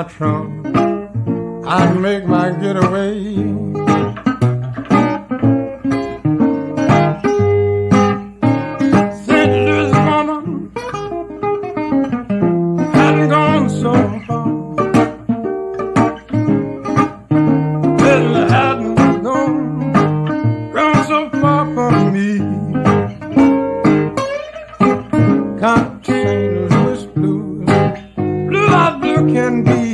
my trunk, I'd make my getaway. St. Louis woman hadn't gone so far. Well, hadn't gone so far from me. Come to St. Louis blues, blue as blue can be.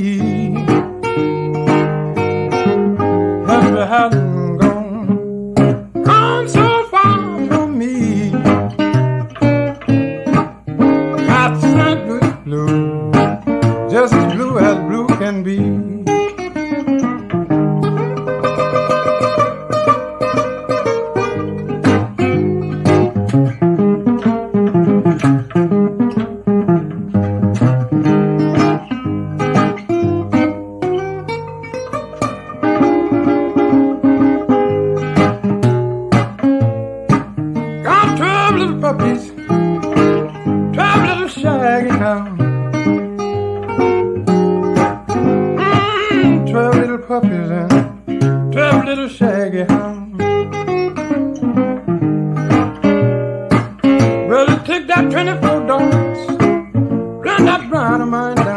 If you hadn't gone so far from me, got St. Louis blue, just as blue can be. Puppies, 12 little shaggy hounds. 12 little puppies and 12 little shaggy hounds. Well, it took that 24 dollars, run that brown of mine down.